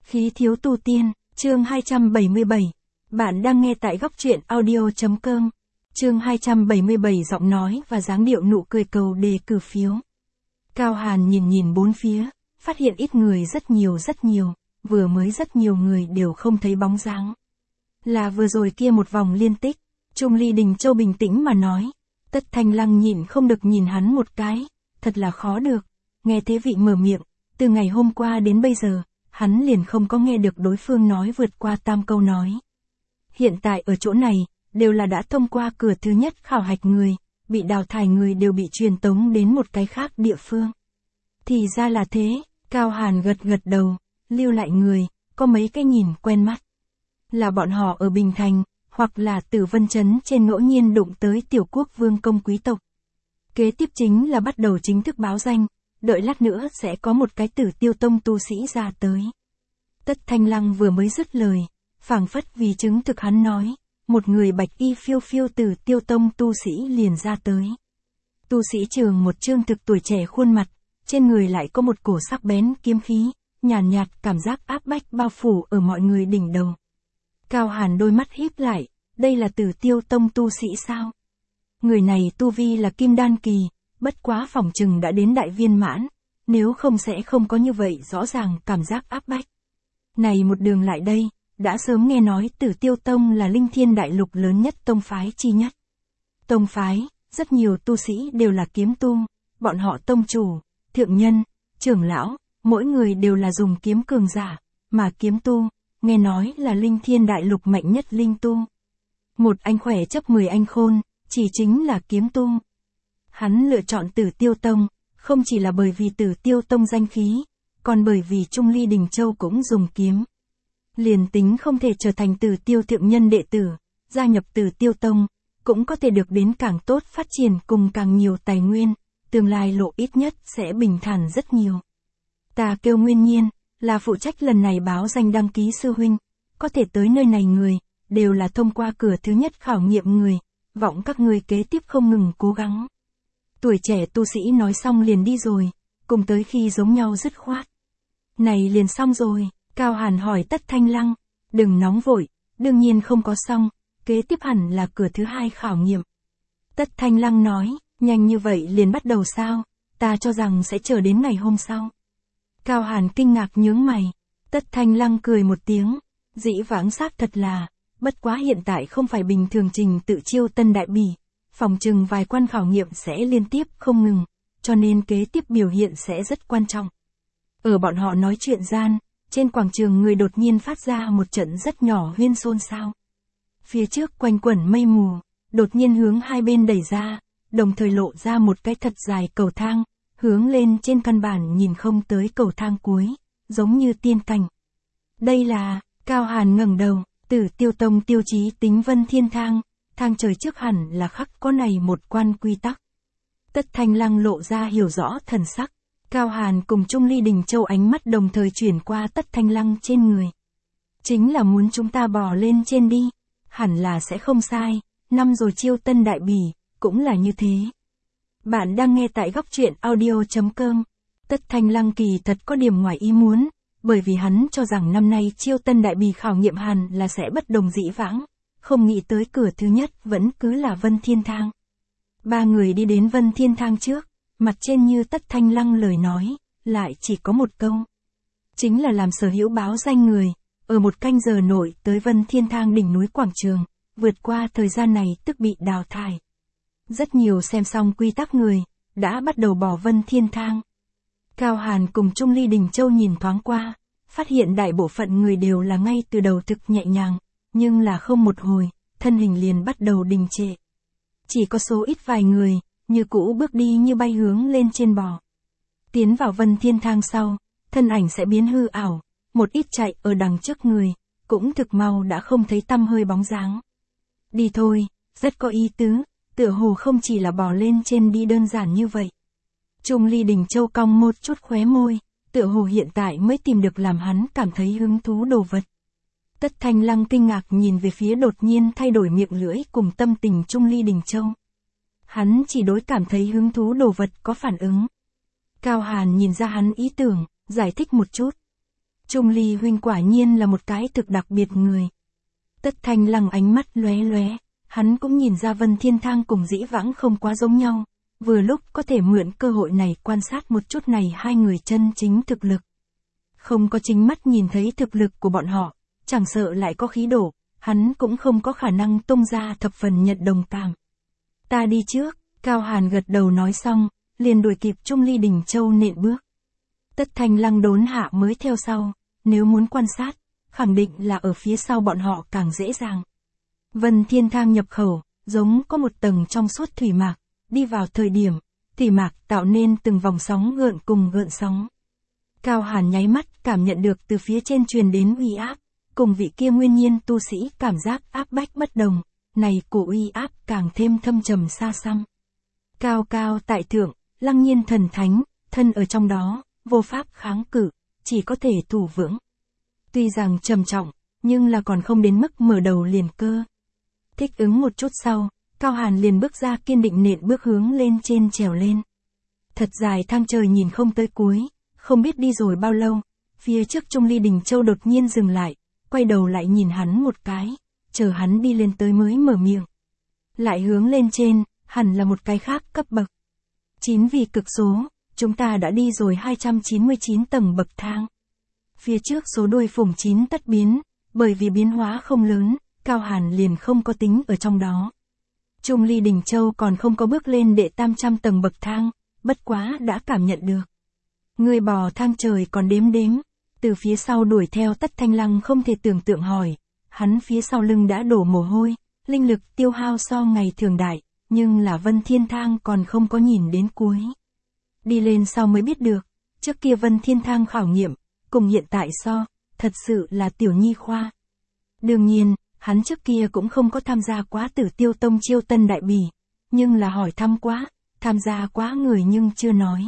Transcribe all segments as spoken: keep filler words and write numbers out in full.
Khí thiếu tu tiên, chương hai trăm bảy mươi bảy. Bạn đang nghe tại góc truyện audio.com. Chương hai trăm bảy mươi bảy giọng nói và dáng điệu nụ cười cầu đề cử phiếu. Cao Hàn nhìn nhìn bốn phía, phát hiện ít người rất nhiều rất nhiều, vừa mới rất nhiều người đều không thấy bóng dáng. Là vừa rồi kia một vòng liên tích, Trung Ly Đình Châu bình tĩnh mà nói. Tất Thanh Lăng nhịn không được nhìn hắn một cái, thật là khó được, nghe thế vị mở miệng, từ ngày hôm qua đến bây giờ, hắn liền không có nghe được đối phương nói vượt qua tam câu nói. Hiện tại ở chỗ này, đều là đã thông qua cửa thứ nhất khảo hạch người, bị đào thải người đều bị truyền tống đến một cái khác địa phương. Thì ra là thế, Cao Hàn gật gật đầu, lưu lại người, có mấy cái nhìn quen mắt. Là bọn họ ở Bình Thành, hoặc là Tử Vân Trấn trên ngẫu nhiên đụng tới tiểu quốc vương công quý tộc. Kế tiếp chính là bắt đầu chính thức báo danh, đợi lát nữa sẽ có một cái Tử Tiêu Tông tu sĩ ra tới. Tất Thanh Lăng vừa mới dứt lời, phảng phất vì chứng thực hắn nói, một người bạch y phiêu phiêu Tử Tiêu Tông tu sĩ liền ra tới. Tu sĩ trường một trương thực tuổi trẻ khuôn mặt, trên người lại có một cổ sắc bén kiếm khí, nhàn nhạt, nhạt cảm giác áp bách bao phủ ở mọi người đỉnh đầu. Cao Hàn đôi mắt híp lại, đây là Tử Tiêu Tông tu sĩ sao? Người này tu vi là kim đan kỳ, bất quá phỏng chừng đã đến đại viên mãn, nếu không sẽ không có như vậy rõ ràng cảm giác áp bách. Này một đường lại đây, đã sớm nghe nói Tử Tiêu Tông là linh thiên đại lục lớn nhất tông phái chi nhất. Tông phái, rất nhiều tu sĩ đều là kiếm tu, bọn họ tông chủ, thượng nhân, trưởng lão, mỗi người đều là dùng kiếm cường giả, mà kiếm tu, nghe nói là linh thiên đại lục mạnh nhất linh tu. Một anh khỏe chấp mười anh khôn, chỉ chính là kiếm tu. Hắn lựa chọn Tử Tiêu Tông, không chỉ là bởi vì Tử Tiêu Tông danh khí, còn bởi vì Trung Ly Đình Châu cũng dùng kiếm. Liền tính không thể trở thành Tử Tiêu thượng nhân đệ tử, gia nhập Tử Tiêu Tông, cũng có thể được đến càng tốt phát triển cùng càng nhiều tài nguyên, tương lai lộ ít nhất sẽ bình thản rất nhiều. Ta kêu Nguyên Nhiên, là phụ trách lần này báo danh đăng ký sư huynh, có thể tới nơi này người, đều là thông qua cửa thứ nhất khảo nghiệm người, vọng các người kế tiếp không ngừng cố gắng. Tuổi trẻ tu sĩ nói xong liền đi rồi, cùng tới khi giống nhau dứt khoát. Này liền xong rồi, Cao Hàn hỏi Tất Thanh Lăng, đừng nóng vội, đương nhiên không có xong, kế tiếp hẳn là cửa thứ hai khảo nghiệm. Tất Thanh Lăng nói, nhanh như vậy liền bắt đầu sao, ta cho rằng sẽ chờ đến ngày hôm sau. Cao Hàn kinh ngạc nhướng mày, Tất Thanh Lăng cười một tiếng, dĩ vãng xác thật là, bất quá hiện tại không phải bình thường trình tự chiêu tân đại bỉ, phòng chừng vài quan khảo nghiệm sẽ liên tiếp không ngừng, cho nên kế tiếp biểu hiện sẽ rất quan trọng. Ở bọn họ nói chuyện gian, trên quảng trường người đột nhiên phát ra một trận rất nhỏ huyên xôn xao. Phía trước quanh quẩn mây mù, đột nhiên hướng hai bên đẩy ra, đồng thời lộ ra một cái thật dài cầu thang, hướng lên trên căn bản nhìn không tới cầu thang cuối, giống như tiên cảnh. Đây là, Cao Hàn ngẩng đầu, Tử Tiêu Tông tiêu chí tính vân thiên thang, thang trời trước hẳn là khắc có này một quan quy tắc. Tất Thanh Lăng lộ ra hiểu rõ thần sắc, Cao Hàn cùng Trung Ly Đình Châu ánh mắt đồng thời chuyển qua Tất Thanh Lăng trên người. Chính là muốn chúng ta bò lên trên đi, hẳn là sẽ không sai, năm rồi chiêu tân đại bỉ, cũng là như thế. Bạn đang nghe tại góc truyện audio.com. Tất Thanh Lăng kỳ thật có điểm ngoài ý muốn, bởi vì hắn cho rằng năm nay chiêu tân đại bỉ khảo nghiệm hẳn là sẽ bất đồng dĩ vãng, không nghĩ tới cửa thứ nhất vẫn cứ là Vân Thiên Thang. Ba người đi đến Vân Thiên Thang trước, mặt trên như Tất Thanh Lăng lời nói, lại chỉ có một câu. Chính là làm sở hữu báo danh người, ở một canh giờ nội tới Vân Thiên Thang đỉnh núi quảng trường, vượt qua thời gian này tức bị đào thải. Rất nhiều xem xong quy tắc người, đã bắt đầu bỏ Vân Thiên Thang. Cao Hàn cùng Trung Ly Đình Châu nhìn thoáng qua, phát hiện đại bộ phận người đều là ngay từ đầu thực nhẹ nhàng, nhưng là không một hồi, thân hình liền bắt đầu đình trệ. Chỉ có số ít vài người, như cũ bước đi như bay hướng lên trên bò. Tiến vào Vân Thiên Thang sau, thân ảnh sẽ biến hư ảo, một ít chạy ở đằng trước người, cũng thực mau đã không thấy tăm hơi bóng dáng. Đi thôi, rất có ý tứ, tựa hồ không chỉ là bò lên trên đi đơn giản như vậy. Trung Ly Đình Châu cong một chút khóe môi, tựa hồ hiện tại mới tìm được làm hắn cảm thấy hứng thú đồ vật. Tất Thanh Lăng kinh ngạc nhìn về phía đột nhiên thay đổi miệng lưỡi cùng tâm tình Trung Ly Đình Châu. Hắn chỉ đối cảm thấy hứng thú đồ vật có phản ứng. Cao Hàn nhìn ra hắn ý tưởng, giải thích một chút. Trung Ly huynh quả nhiên là một cái thực đặc biệt người. Tất Thanh Lăng ánh mắt lóe lóe, hắn cũng nhìn ra Vân Thiên Thang cùng Dĩ Vãng không quá giống nhau, vừa lúc có thể mượn cơ hội này quan sát một chút này hai người chân chính thực lực. Không có chính mắt nhìn thấy thực lực của bọn họ, chẳng sợ lại có khí đổ, hắn cũng không có khả năng tung ra thập phần nhận đồng cảm. Ta đi trước, Cao Hàn gật đầu nói xong, liền đuổi kịp Trung Ly Đình Châu nện bước. Tất Thanh Lăng đốn hạ mới theo sau, nếu muốn quan sát, khẳng định là ở phía sau bọn họ càng dễ dàng. Vân Thiên Thang nhập khẩu, giống có một tầng trong suốt thủy mạc, đi vào thời điểm, thủy mạc tạo nên từng vòng sóng gợn cùng gợn sóng. Cao Hàn nháy mắt cảm nhận được từ phía trên truyền đến uy áp, cùng vị kia nguyên nhiên tu sĩ cảm giác áp bách bất đồng, này của uy áp càng thêm thâm trầm xa xăm. Cao cao tại thượng, lăng nhiên thần thánh, thân ở trong đó, vô pháp kháng cự, chỉ có thể thủ vững. Tuy rằng trầm trọng, nhưng là còn không đến mức mở đầu liền cơ. Thích ứng một chút sau, Cao Hàn liền bước ra kiên định nện bước hướng lên trên trèo lên. Thật dài thang trời nhìn không tới cuối, không biết đi rồi bao lâu, phía trước Trung Ly Đình Châu đột nhiên dừng lại, quay đầu lại nhìn hắn một cái, chờ hắn đi lên tới mới mở miệng. Lại hướng lên trên, hẳn là một cái khác cấp bậc. Chín vì cực số, chúng ta đã đi rồi hai trăm chín mươi chín tầng bậc thang. Phía trước số đuôi phủng chín tất biến, bởi vì biến hóa không lớn, Cao Hàn liền không có tính ở trong đó. Trung Ly Đình Châu còn không có bước lên đệ tam trăm tầng bậc thang, bất quá đã cảm nhận được. Người bò thang trời còn đếm đếm, từ phía sau đuổi theo Tất Thanh Lăng không thể tưởng tượng hỏi, hắn phía sau lưng đã đổ mồ hôi, linh lực tiêu hao so ngày thường đại, nhưng là Vân Thiên Thang còn không có nhìn đến cuối. Đi lên sau mới biết được, trước kia Vân Thiên Thang khảo nghiệm, cùng hiện tại so, thật sự là tiểu nhi khoa. Đương nhiên, hắn trước kia cũng không có tham gia quá Tử Tiêu Tông chiêu tân đại bỉ, nhưng là hỏi thăm quá, tham gia quá người nhưng chưa nói.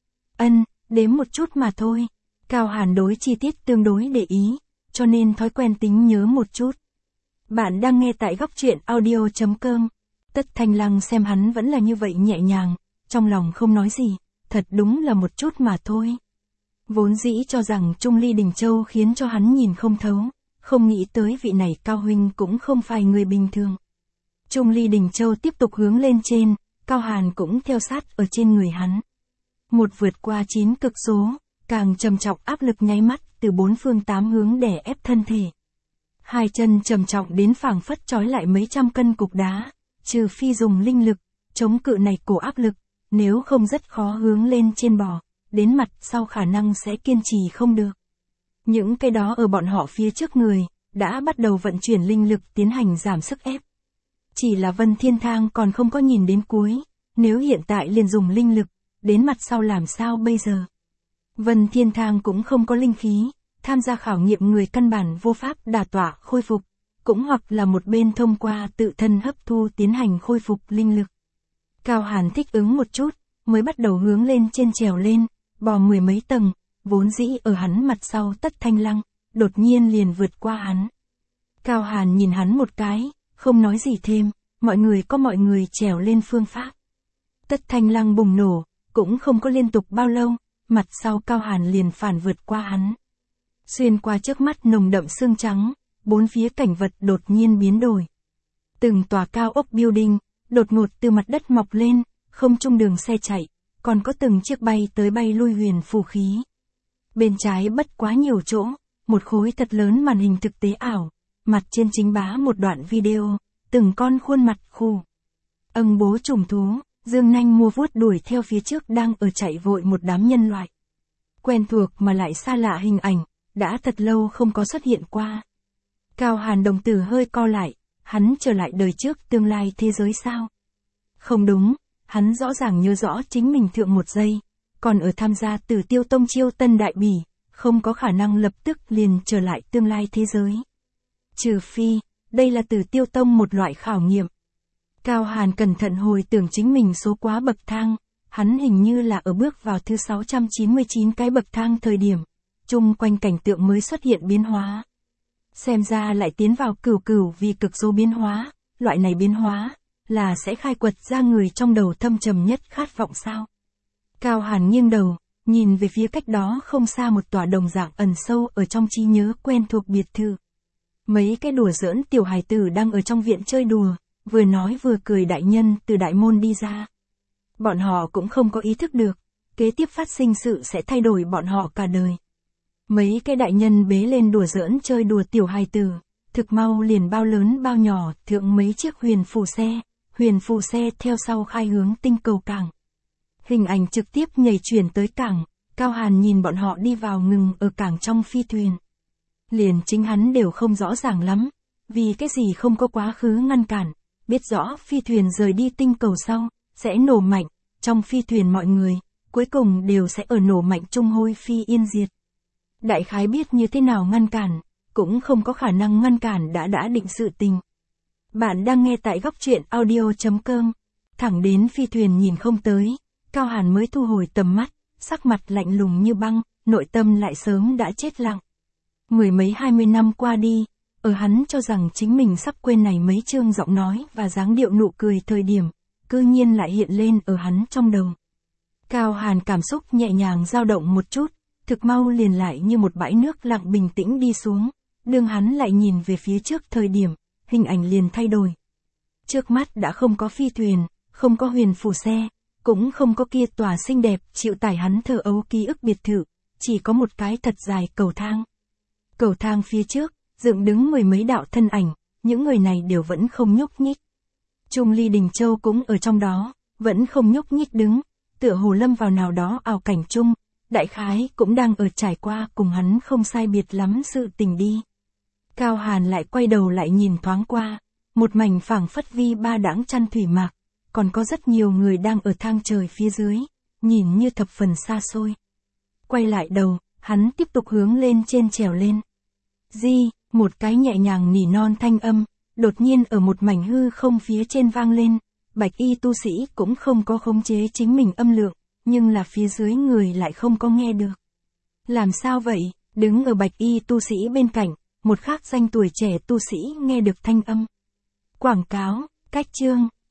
Ân, đếm một chút mà thôi. Cao Hàn đối chi tiết tương đối để ý, cho nên thói quen tính nhớ một chút. Bạn đang nghe tại góc truyện audio chấm com. Tất Thanh Lăng xem hắn vẫn là như vậy nhẹ nhàng, trong lòng không nói gì, thật đúng là một chút mà thôi. Vốn dĩ cho rằng Trung Ly Đình Châu khiến cho hắn nhìn không thấu, không nghĩ tới vị này Cao huynh cũng không phải người bình thường. Trung Ly Đình Châu tiếp tục hướng lên trên, Cao Hàn cũng theo sát ở trên người hắn. Một vượt qua chín cực số, càng trầm trọng áp lực nháy mắt từ bốn phương tám hướng đè ép thân thể. Hai chân trầm trọng đến phảng phất trói lại mấy trăm cân cục đá, trừ phi dùng linh lực, chống cự này cổ áp lực, nếu không rất khó hướng lên trên bò, đến mặt sau khả năng sẽ kiên trì không được. Những cái đó ở bọn họ phía trước người, đã bắt đầu vận chuyển linh lực tiến hành giảm sức ép. Chỉ là Vân Thiên Thang còn không có nhìn đến cuối, nếu hiện tại liền dùng linh lực, đến mặt sau làm sao bây giờ? Vân Thiên Thang cũng không có linh khí, tham gia khảo nghiệm người căn bản vô pháp đả tọa khôi phục, cũng hoặc là một bên thông qua tự thân hấp thu tiến hành khôi phục linh lực. Cao Hàn thích ứng một chút, mới bắt đầu hướng lên trên trèo lên, bò mười mấy tầng, vốn dĩ ở hắn mặt sau Tất Thanh Lăng, đột nhiên liền vượt qua hắn. Cao Hàn nhìn hắn một cái, không nói gì thêm, mọi người có mọi người trèo lên phương pháp. Tất Thanh Lăng bùng nổ, cũng không có liên tục bao lâu, mặt sau Cao Hàn liền phản vượt qua hắn. Xuyên qua trước mắt nồng đậm sương trắng, bốn phía cảnh vật đột nhiên biến đổi. Từng tòa cao ốc building, đột ngột từ mặt đất mọc lên, không trung đường xe chạy, còn có từng chiếc bay tới bay lui huyền phù khí. Bên trái bất quá nhiều chỗ, một khối thật lớn màn hình thực tế ảo, mặt trên chính bá một đoạn video, từng con khuôn mặt khu. Âng bố trùng thú, dương nanh mua vuốt đuổi theo phía trước đang ở chạy vội một đám nhân loại. Quen thuộc mà lại xa lạ hình ảnh, đã thật lâu không có xuất hiện qua. Cao Hàn đồng tử hơi co lại, hắn trở lại đời trước tương lai thế giới sao? Không đúng, hắn rõ ràng nhớ rõ chính mình thượng một giây, còn ở tham gia Tử Tiêu Tông chiêu tân đại bỉ, không có khả năng lập tức liền trở lại tương lai thế giới. Trừ phi, đây là Tử Tiêu Tông một loại khảo nghiệm. Cao Hàn cẩn thận hồi tưởng chính mình số quá bậc thang, hắn hình như là ở bước vào thứ sáu trăm chín mươi chín cái bậc thang thời điểm, chung quanh cảnh tượng mới xuất hiện biến hóa. Xem ra lại tiến vào cửu cửu vì cực số biến hóa, loại này biến hóa, là sẽ khai quật ra người trong đầu thâm trầm nhất khát vọng sao. Cao Hàn nghiêng đầu, nhìn về phía cách đó không xa một tòa đồng dạng ẩn sâu ở trong trí nhớ quen thuộc biệt thự. Mấy cái đùa giỡn tiểu hài tử đang ở trong viện chơi đùa, vừa nói vừa cười đại nhân từ đại môn đi ra. Bọn họ cũng không có ý thức được, kế tiếp phát sinh sự sẽ thay đổi bọn họ cả đời. Mấy cái đại nhân bế lên đùa giỡn chơi đùa tiểu hài tử, thực mau liền bao lớn bao nhỏ thượng mấy chiếc huyền phù xe, huyền phù xe theo sau khai hướng tinh cầu cảng. Hình ảnh trực tiếp nhảy chuyển tới cảng, Cao Hàn nhìn bọn họ đi vào ngừng ở cảng trong phi thuyền. Liền chính hắn đều không rõ ràng lắm, vì cái gì không có quá khứ ngăn cản, biết rõ phi thuyền rời đi tinh cầu sau, sẽ nổ mạnh, trong phi thuyền mọi người, cuối cùng đều sẽ ở nổ mạnh chung hôi phi yên diệt. Đại khái biết như thế nào ngăn cản, cũng không có khả năng ngăn cản đã đã định sự tình. Bạn đang nghe tại góc truyện audio.com, thẳng đến phi thuyền nhìn không tới, Cao Hàn mới thu hồi tầm mắt, sắc mặt lạnh lùng như băng, nội tâm lại sớm đã chết lặng. Mười mấy hai mươi năm qua đi, ở hắn cho rằng chính mình sắp quên này mấy chương giọng nói và dáng điệu nụ cười thời điểm, cư nhiên lại hiện lên ở hắn trong đầu. Cao Hàn cảm xúc nhẹ nhàng dao động một chút, thực mau liền lại như một bãi nước lặng bình tĩnh đi xuống, đương hắn lại nhìn về phía trước thời điểm, hình ảnh liền thay đổi. Trước mắt đã không có phi thuyền, không có huyền phù xe, cũng không có kia tòa xinh đẹp chịu tải hắn thơ ấu ký ức biệt thự, chỉ có một cái thật dài cầu thang. Cầu thang phía trước, dựng đứng mười mấy đạo thân ảnh, những người này đều vẫn không nhúc nhích. Trung Ly Đình Châu cũng ở trong đó, vẫn không nhúc nhích đứng, tựa hồ lâm vào nào đó ảo cảnh chung, đại khái cũng đang ở trải qua cùng hắn không sai biệt lắm sự tình đi. Cao Hàn lại quay đầu lại nhìn thoáng qua, một mảnh phảng phất vi ba đãng chăn thủy mạc, còn có rất nhiều người đang ở thang trời phía dưới, nhìn như thập phần xa xôi. Quay lại đầu, hắn tiếp tục hướng lên trên trèo lên. Di, một cái nhẹ nhàng nỉ non thanh âm, đột nhiên ở một mảnh hư không phía trên vang lên, bạch y tu sĩ cũng không có khống chế chính mình âm lượng, nhưng là phía dưới người lại không có nghe được. Làm sao vậy, đứng ở bạch y tu sĩ bên cạnh, một khác danh tuổi trẻ tu sĩ nghe được thanh âm. Quảng cáo, cách chương.